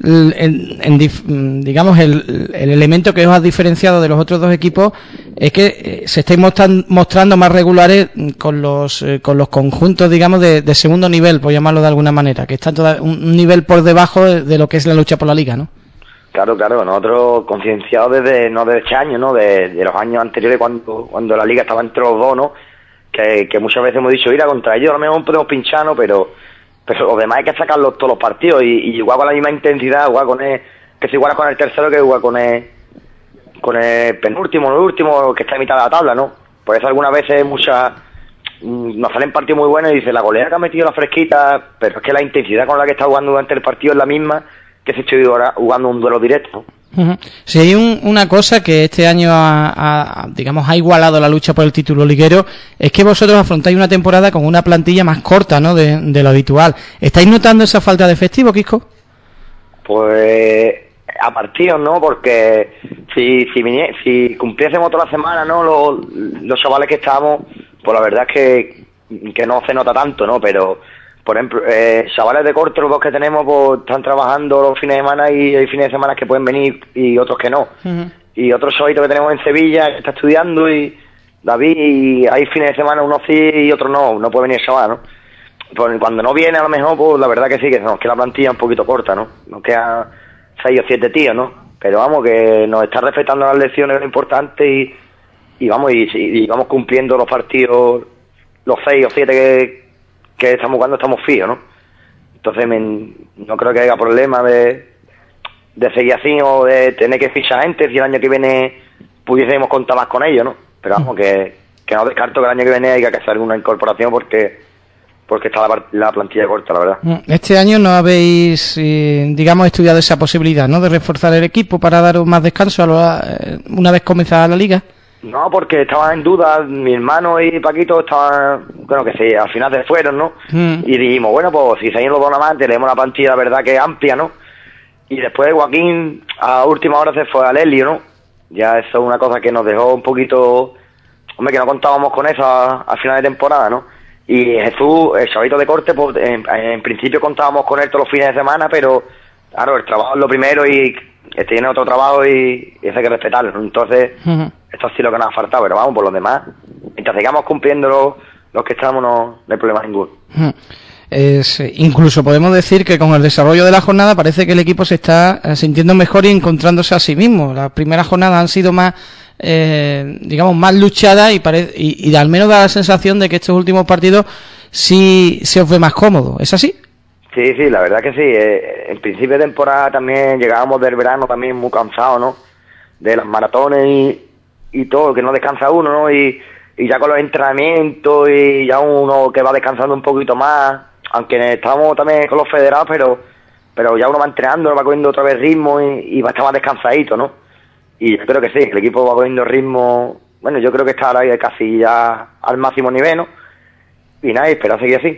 digamos el elemento que os ha diferenciado de los otros dos equipos es que se estáis mostrando más regulares con los conjuntos, digamos, de segundo nivel, por llamarlo de alguna manera, que están un nivel por debajo de lo que es la lucha por la liga, ¿no? Claro, nosotros concienciados no desde este año, ¿no? De los años anteriores cuando la liga estaba entre los dos, ¿no? Que muchas veces hemos dicho, mira, contra ellos a lo mejor podemos pinchar, ¿no? Pero los demás hay que sacarlos todos los partidos y igual con la misma intensidad, que se iguala con el tercero que igual con el penúltimo, el último, que está en mitad de la tabla, ¿no? Por eso algunas veces nos salen partidos muy buenos y dice, la golea que ha metido la Fresquita, pero es que la intensidad con la que está jugando durante el partido es la misma que si estoy ahora jugando un duelo directo, ¿no? Si hay una cosa que este año ha igualado la lucha por el título liguero, es que vosotros afrontáis una temporada con una plantilla más corta, ¿no? de lo habitual. ¿Estáis notando esa falta de efectivo, Quisco? Pues a partidos, ¿no? Porque si cumpliésemos toda la semana, ¿no? Los chavales que estábamos, pues la verdad es que no se nota tanto, ¿no? Pero por ejemplo, chavales de corte, los dos que tenemos, pues están trabajando los fines de semana y hay fines de semana que pueden venir y otros que no. Y otro chavito que tenemos en Sevilla que está estudiando, y David, y hay fines de semana unos sí y otros no puede venir el chaval, ¿no? Pues cuando no viene a lo mejor, pues la verdad que sí, que nos queda la plantilla un poquito corta, ¿no? Nos quedan 6 o 7 tíos, ¿no? Pero vamos, que nos está respetando las lecciones, lo importante, y vamos cumpliendo los partidos, los 6 o 7 que estamos jugando, estamos fijos, ¿no? Entonces no creo que haya problema de seguir así o de tener que fichar gente si el año que viene pudiésemos contar más con ellos, ¿no? Pero vamos, que no descarto que el año que viene haya que hacer alguna incorporación porque está la plantilla corta, la verdad. Este año no habéis, digamos, estudiado esa posibilidad, ¿no? De reforzar el equipo para dar más descanso una vez comenzada la liga. No, porque estaban en duda, mi hermano y Paquito estaban, bueno, que sí, al final se fueron, ¿no? Y dijimos, bueno, pues si se han ido los dos nada más, tenemos una plantilla, la verdad, que es amplia, ¿no? Y después Joaquín a última hora se fue al Helio, ¿no? Ya eso es una cosa que nos dejó un poquito, hombre, que no contábamos con eso al final de temporada, ¿no? Y Jesús, el chavito de corte, pues en principio contábamos con él todos los fines de semana, pero claro, el trabajo es lo primero y tiene otro trabajo y eso hay que respetarlo, ¿no? Entonces, esto sí lo que nos ha faltado, pero vamos, por los demás, mientras sigamos cumpliendo los que estamos, no hay problema ninguno. Incluso podemos decir que con el desarrollo de la jornada parece que el equipo se está sintiendo mejor y encontrándose a sí mismo. Las primeras jornadas han sido más, digamos, más luchadas y al menos da la sensación de que estos últimos partidos sí se os ve más cómodo. ¿Es así? Sí, la verdad que sí. En principio de temporada también llegábamos del verano también muy cansados, ¿no? De las maratones y todo, que no descansa uno, ¿no? Y ya con los entrenamientos y ya uno que va descansando un poquito más, aunque estamos también con los federados, pero ya uno va entrenando, va cogiendo otra vez ritmo y va a estar más descansadito, ¿no? Y yo creo que sí, el equipo va cogiendo ritmo, bueno, yo creo que está ahora casi ya al máximo nivel, ¿no? Y nada, espero seguir así.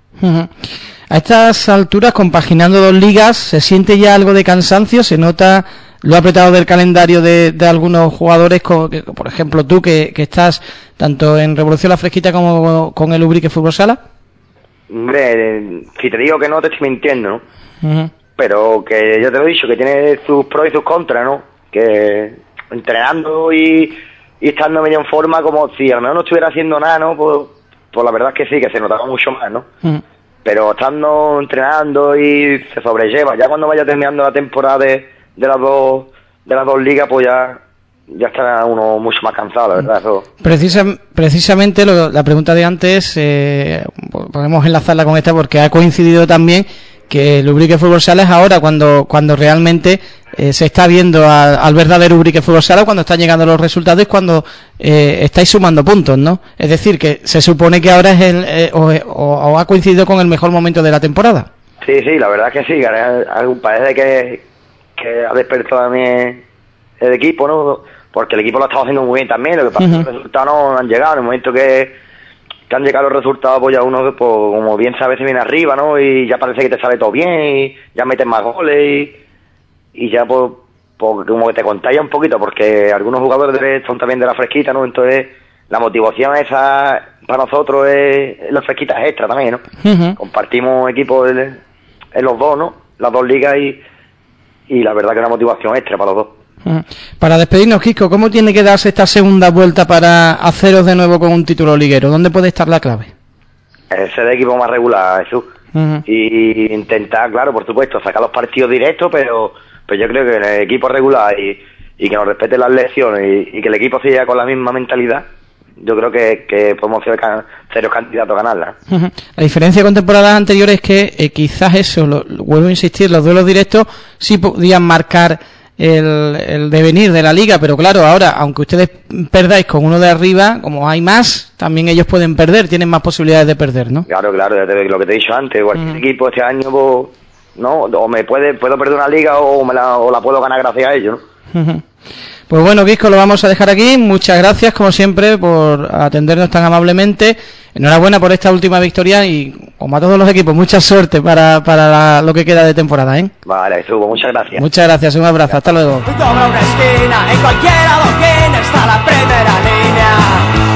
A estas alturas, compaginando dos ligas, ¿se siente ya algo de cansancio? ¿Se nota lo apretado del calendario de algunos jugadores, por ejemplo tú, que estás tanto en Revolución La Fresquita como con el Ubrique Fútbol Sala? Hombre, si te digo que no, te estoy mintiendo, ¿no? Pero que yo te lo he dicho, que tiene sus pros y sus contras, ¿no? Que entrenando y estando medio en forma, como si a lo mejor no estuviera haciendo nada, ¿no? Pues la verdad es que sí, que se notaba mucho más, ¿no? Pero estando entrenando y se sobrelleva, ya cuando vaya terminando la temporada de las dos ligas, pues ya estará uno mucho más cansado, la verdad. Eso. Precisamente la pregunta de antes, podemos enlazarla con esta porque ha coincidido también que el Ubrique Fútbol Sala es ahora cuando realmente se está viendo al verdadero Ubrique Fútbol Sala cuando están llegando los resultados y cuando estáis sumando puntos, ¿no? Es decir, que se supone que ahora es o ha coincidido con el mejor momento de la temporada. Sí, la verdad es que sí, parece que ha despertado también el equipo, ¿no? Porque el equipo lo ha estado haciendo muy bien también, lo que pasa es que los resultados no han llegado. En el momento que han llegado los resultados, pues ya uno, pues, como bien sabe, se viene arriba, ¿no? Y ya parece que te sale todo bien y ya metes más goles y ya pues como que te contagia un poquito, porque algunos jugadores son también de la fresquita, ¿no? Entonces la motivación esa para nosotros es la fresquita es extra también, ¿no? Compartimos equipos en los dos, ¿no? Las dos ligas y la verdad que es una motivación extra para los dos. Para despedirnos, Kiko, ¿cómo tiene que darse esta segunda vuelta para haceros de nuevo con un título liguero? ¿Dónde puede estar la clave? Ser el equipo más regular, Jesús. Y intentar, claro, por supuesto, sacar los partidos directos, pero yo creo que en el equipo regular y que nos respeten las lesiones y que el equipo siga con la misma mentalidad, yo creo que podemos ser serios candidatos a ganarla. La diferencia con temporadas anteriores es que quizás eso, vuelvo a insistir, los duelos directos sí podían marcar el devenir de la liga, pero claro, ahora, aunque ustedes perdáis con uno de arriba, como hay más, también ellos pueden perder, tienen más posibilidades de perder, ¿no? Claro, lo que te he dicho antes, cualquier equipo este año, pues, ¿no? O puedo perder una liga o la puedo ganar gracias a ellos, ¿no? Pues bueno, Quisco, lo vamos a dejar aquí. Muchas gracias, como siempre, por atendernos tan amablemente. Enhorabuena por esta última victoria y, como a todos los equipos, mucha suerte para lo que queda de temporada, ¿eh? Vale, Hugo, muchas gracias. Muchas gracias, un abrazo, hasta luego. Toma una esquina, en cualquier adoquín está la primera línea.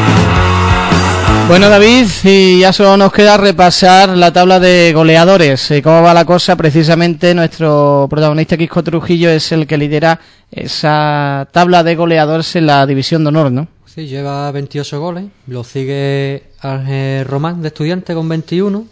Bueno, David, y ya solo nos queda repasar la tabla de goleadores. ¿Cómo va la cosa? Precisamente nuestro protagonista Quisco Trujillo es el que lidera esa tabla de goleadores en la división de honor, ¿no? Sí, lleva 28 goles. Lo sigue Ángel Román, de Estudiantes, con 21.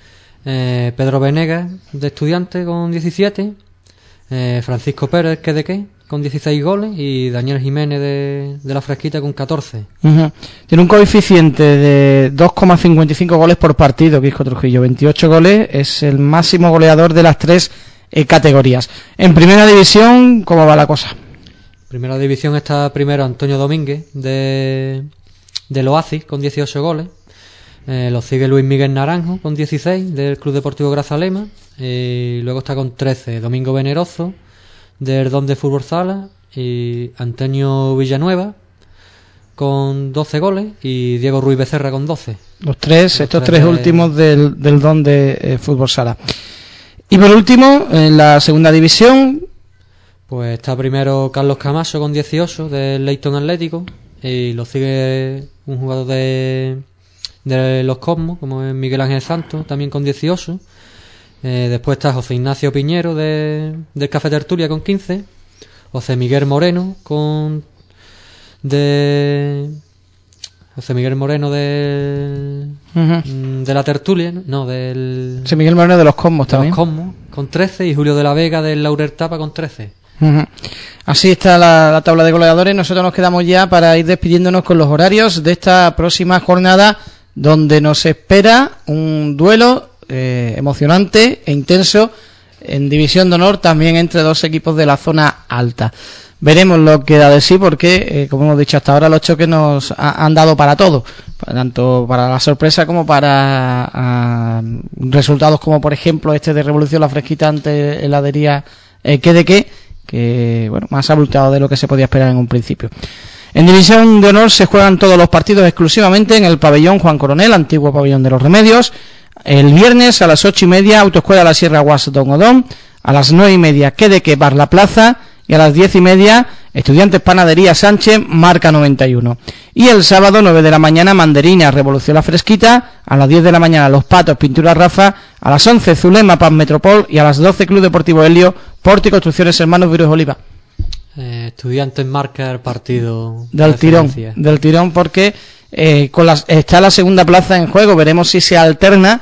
Pedro Venegas, de Estudiantes, con 17. Francisco Pérez, que de qué, con 16 goles. Y Daniel Jiménez, de la Fresquita, con 14. Tiene un coeficiente de 2,55 goles por partido, Quisco Trujillo. 28 goles, es el máximo goleador de las tres categorías. En primera división, ¿cómo va la cosa? Primera división está primero Antonio Domínguez del Oasis, con 18 goles. Lo sigue Luis Miguel Naranjo, con 16, del Club Deportivo Grazalema. Luego está con 13 Domingo Veneroso, del Don de Fútbol Sala. Y Antonio Villanueva, con 12 goles. Y Diego Ruiz Becerra, con 12. Estos tres últimos del Don de Fútbol Sala. Y por último, en la segunda división, pues está primero Carlos Camacho, con 18, del Leyton Atlético. Y lo sigue un jugador de los Cosmos, como es Miguel Ángel Santos, también con 18. Después está José Ignacio Piñero, del Café Tertulia, con 15. José Miguel Moreno, de la Tertulia, no, del... José Miguel Moreno de los Cosmos también. Los Cosmos, con 13, y Julio de la Vega, del Laurel Tapa, con 13. Así está la tabla de goleadores. Nosotros nos quedamos ya para ir despidiéndonos con los horarios de esta próxima jornada, donde nos espera un duelo emocionante e intenso en División de Honor, también entre dos equipos de la zona alta. Veremos lo que da de sí, porque, como hemos dicho hasta ahora, los choques nos han dado para todo, tanto para la sorpresa como para resultados como, por ejemplo, este de Revolución La Fresquita ante heladería que bueno, más abultado de lo que se podía esperar en un principio. En División de Honor se juegan todos los partidos exclusivamente en el pabellón Juan Coronel, antiguo pabellón de los Remedios. El viernes a las 8:30, Autoescuela La Sierra Guas Don Odón. A las 9:30, Bar La Plaza. Y a las 10:30, Estudiantes Panadería Sánchez, Marca 91. Y el sábado, 9 de la mañana, Mandarina Revolución La Fresquita. A las 10 de la mañana, Los Patos Pintura Rafa. A las 11, Zulema Paz Metropol. Y a las 12, Club Deportivo Helio, Porti Construcciones Hermanos Virus Oliva. Estudiantes marca el partido del tirón, porque está la segunda plaza en juego. Veremos si se alterna,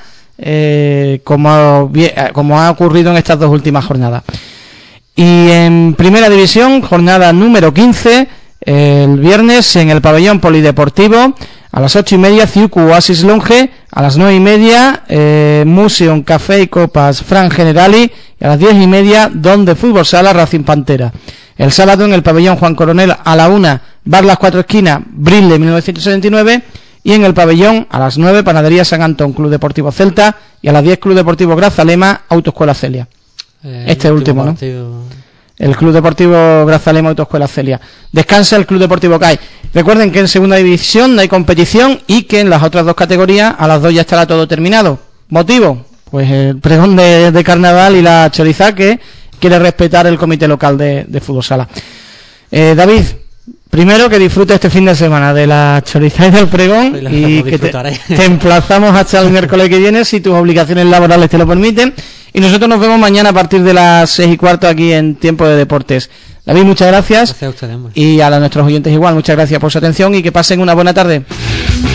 como ha ocurrido en estas dos últimas jornadas. Y en primera división, jornada número 15, el viernes en el pabellón polideportivo, a las 8:30, Ciucu Oasis Longe. A las 9:30, Museum Café y Copas Fran Generali. Y y a las 10:30 Don de Fútbol Sala Racing Pantera. El sábado en el pabellón Juan Coronel a la 1 Bar Las Cuatro Esquinas Brille 1979, y en el pabellón a las 9 Panadería San Antón Club Deportivo Celta, y a las 10 Club Deportivo Grazalema Autoescuela Celia. Este último, ¿no? El Club Deportivo Grazalema Autoescuela Celia. Descansa el Club Deportivo CAI. Recuerden que en segunda división no hay competición y que en las otras dos categorías a las 2 ya estará todo terminado. ¿Motivo? Pues el pregón de carnaval y la chorizá que quiere respetar el comité local de Fútbol Sala. David, primero que disfrute este fin de semana de la chorizá y del pregón, y que te emplazamos hasta el miércoles que viene si tus obligaciones laborales te lo permiten, y nosotros nos vemos mañana a partir de las 6:15 aquí en Tiempo de Deportes. David, muchas gracias. Gracias a ustedes. Y a nuestros oyentes igual, muchas gracias por su atención y que pasen una buena tarde.